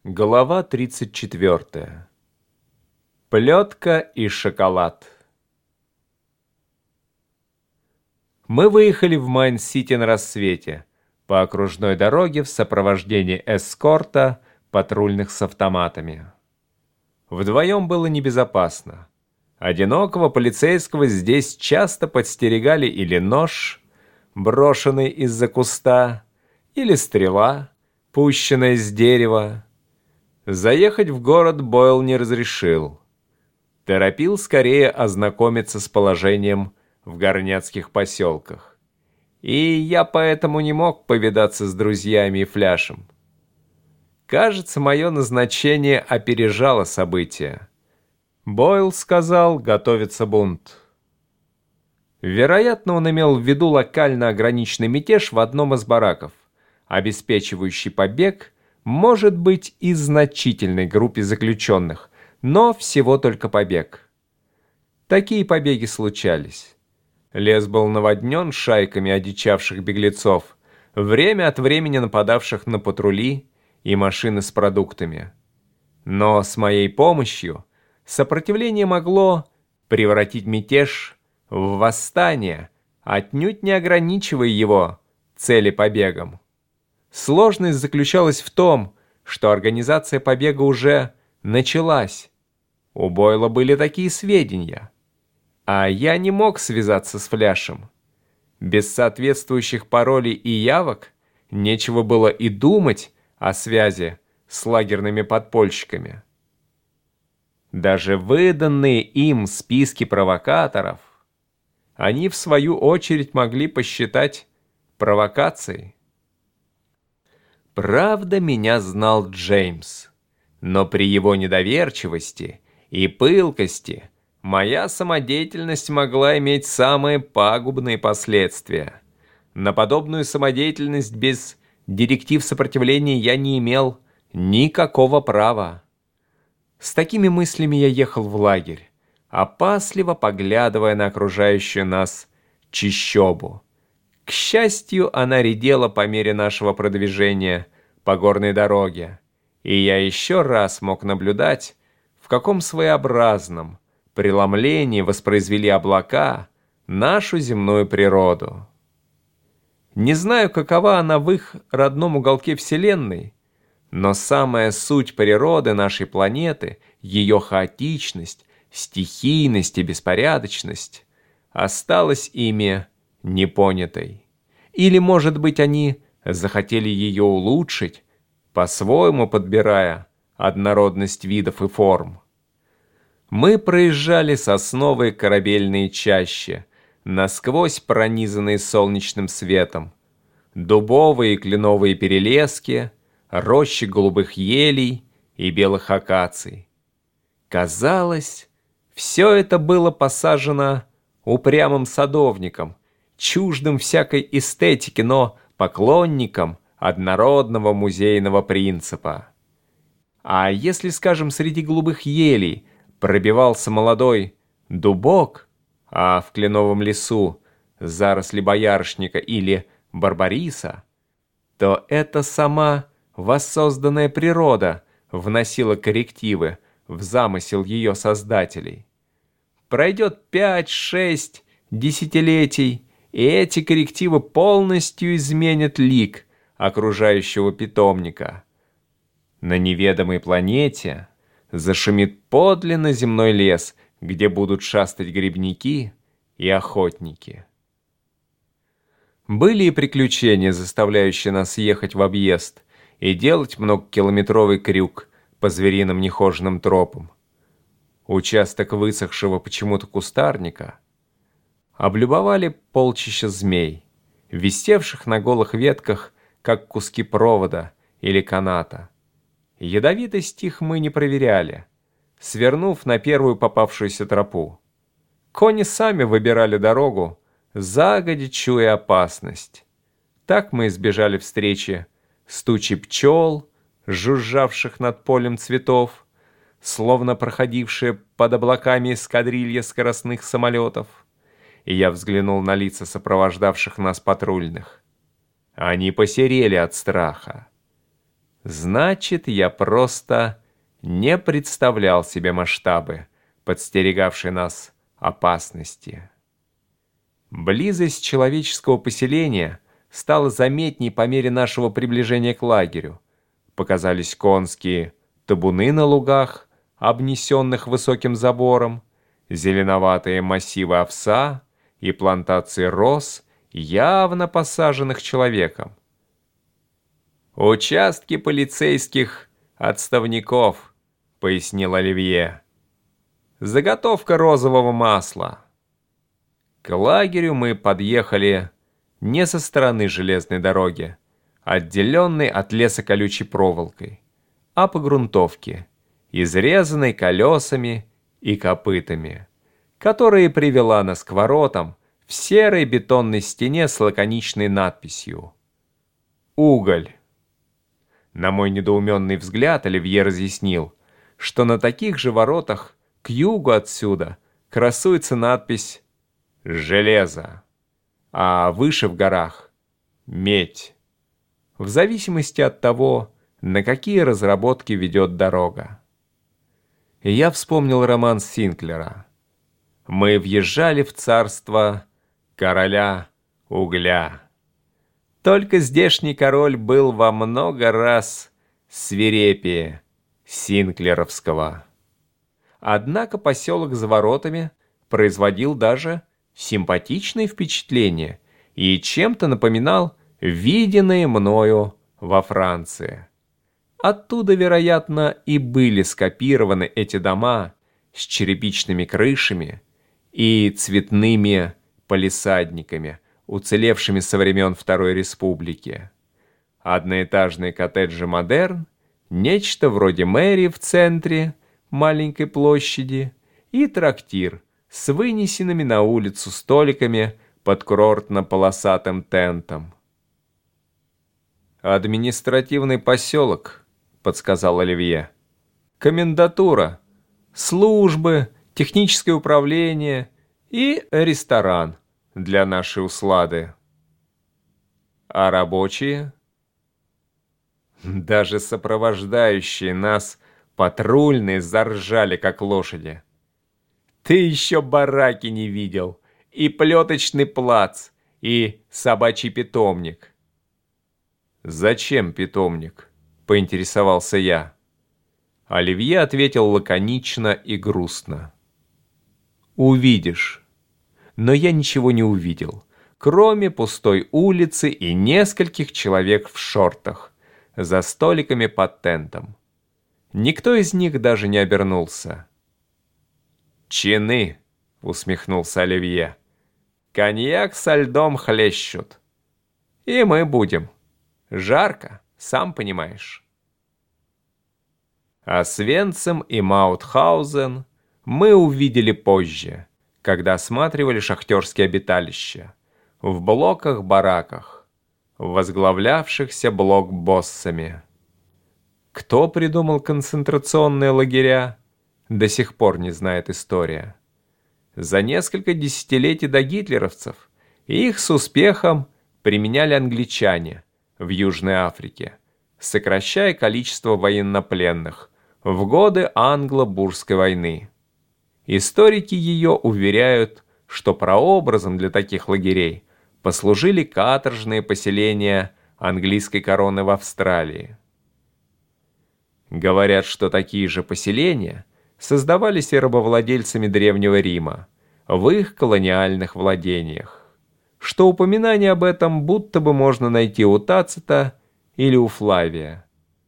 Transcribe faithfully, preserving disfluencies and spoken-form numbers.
Глава тридцать четвёртая. Плетка и шоколад. Мы выехали в Майн-Сити на рассвете по окружной дороге в сопровождении эскорта патрульных с автоматами. Вдвоем было небезопасно. Одинокого полицейского здесь часто подстерегали или нож, брошенный из-за куста, или стрела, пущенная с дерева. Заехать в город Бойл не разрешил. Торопил скорее ознакомиться с положением в горняцких поселках. И я поэтому не мог повидаться с друзьями и Фляшем. Кажется, мое назначение опережало события. Бойл сказал, готовится бунт. Вероятно, он имел в виду локально ограниченный мятеж в одном из бараков, обеспечивающий побег, может быть, и значительной группе заключенных, но всего только побег. Такие побеги случались. Лес был наводнен шайками одичавших беглецов, время от времени нападавших на патрули и машины с продуктами. Но с моей помощью сопротивление могло превратить мятеж в восстание, отнюдь не ограничивая его цели побегом. Сложность заключалась в том, что организация побега уже началась. У Бойла были такие сведения. А я не мог связаться с Фляшем. Без соответствующих паролей и явок нечего было и думать о связи с лагерными подпольщиками. Даже выданные им списки провокаторов они, в свою очередь, могли посчитать провокацией. Правда, меня знал Джеймс, но при его недоверчивости и пылкости моя самодеятельность могла иметь самые пагубные последствия. На подобную самодеятельность без директив сопротивления я не имел никакого права. С такими мыслями я ехал в лагерь, опасливо поглядывая на окружающую нас чащобу. К счастью, она редела по мере нашего продвижения по горной дороге, и я еще раз мог наблюдать, в каком своеобразном преломлении воспроизвели облака нашу земную природу. Не знаю, какова она в их родном уголке Вселенной, но самая суть природы нашей планеты, ее хаотичность, стихийность и беспорядочность, осталась ими непонятой. Или, может быть, они захотели ее улучшить, по-своему подбирая однородность видов и форм. Мы проезжали сосновые корабельные чащи, насквозь пронизанные солнечным светом, дубовые и кленовые перелески, рощи голубых елей и белых акаций. Казалось, все это было посажено упрямым садовником, чуждым всякой эстетики, но поклонником однородного музейного принципа. А если, скажем, среди голубых елей пробивался молодой дубок, а в кленовом лесу заросли боярышника или барбариса, то это сама воссозданная природа вносила коррективы в замысел ее создателей. Пройдет пять-шесть десятилетий, и эти коррективы полностью изменят лик окружающего питомника. На неведомой планете зашумит подлинно земной лес, где будут шастать грибники и охотники. Были и приключения, заставляющие нас ехать в объезд и делать многокилометровый крюк по звериным нехоженным тропам. Участок высохшего почему-то кустарника облюбовали полчища змей, висевших на голых ветках, как куски провода или каната. Ядовитость их мы не проверяли, свернув на первую попавшуюся тропу. Кони сами выбирали дорогу, загодя чуя опасность. Так мы избежали встречи с тучей пчел, жужжавших над полем цветов, словно проходившие под облаками эскадрилья скоростных самолетов. И я взглянул на лица сопровождавших нас патрульных. Они посерели от страха. Значит, я просто не представлял себе масштабы, подстерегавшей нас опасности. Близость человеческого поселения стала заметней по мере нашего приближения к лагерю. Показались конские табуны на лугах, обнесенных высоким забором, зеленоватые массивы овса и плантации роз, явно посаженных человеком. «Участки полицейских отставников», — пояснил Оливье. «Заготовка розового масла». К лагерю мы подъехали не со стороны железной дороги, отделенной от леса колючей проволокой, а по грунтовке, изрезанной колесами и копытами, которая привела нас к воротам в серой бетонной стене с лаконичной надписью «Уголь». На мой недоуменный взгляд Оливье разъяснил, что на таких же воротах к югу отсюда красуется надпись «Железо», а выше в горах «Медь», в зависимости от того, на какие разработки ведет дорога. И я вспомнил роман Синклера. Мы въезжали в царство короля угля. Только здешний король был во много раз свирепее синклеровского. Однако поселок за воротами производил даже симпатичные впечатления и чем-то напоминал виденные мною во Франции. Оттуда, вероятно, и были скопированы эти дома с черепичными крышами и цветными палисадниками, уцелевшими со времен Второй Республики. Одноэтажные коттеджи модерн, нечто вроде мэрии в центре маленькой площади и трактир с вынесенными на улицу столиками под курортно-полосатым тентом. «Административный поселок», — подсказал Оливье. «Комендатура, службы, техническое управление и ресторан для нашей услады. А рабочие? Даже сопровождающие нас патрульные заржали, как лошади. Ты еще бараки не видел, и плеточный плац, и собачий питомник». «Зачем питомник?» — поинтересовался я. Оливье ответил лаконично и грустно. «Увидишь». Но я ничего не увидел, кроме пустой улицы и нескольких человек в шортах, за столиками под тентом. Никто из них даже не обернулся. «Чины», — усмехнулся Оливье, — «коньяк со льдом хлещут. И мы будем. Жарко, сам понимаешь». Освенцим и Маутхаузен мы увидели позже, когда осматривали шахтерские обиталища, в блоках-бараках, возглавлявшихся блокбоссами. Кто придумал концентрационные лагеря, до сих пор не знает история. За несколько десятилетий до гитлеровцев их с успехом применяли англичане в Южной Африке, сокращая количество военнопленных в годы Англо-Бурской войны. Историки ее уверяют, что прообразом для таких лагерей послужили каторжные поселения английской короны в Австралии. Говорят, что такие же поселения создавались и рабовладельцами Древнего Рима в их колониальных владениях, что упоминание об этом будто бы можно найти у Тацита или у Флавия.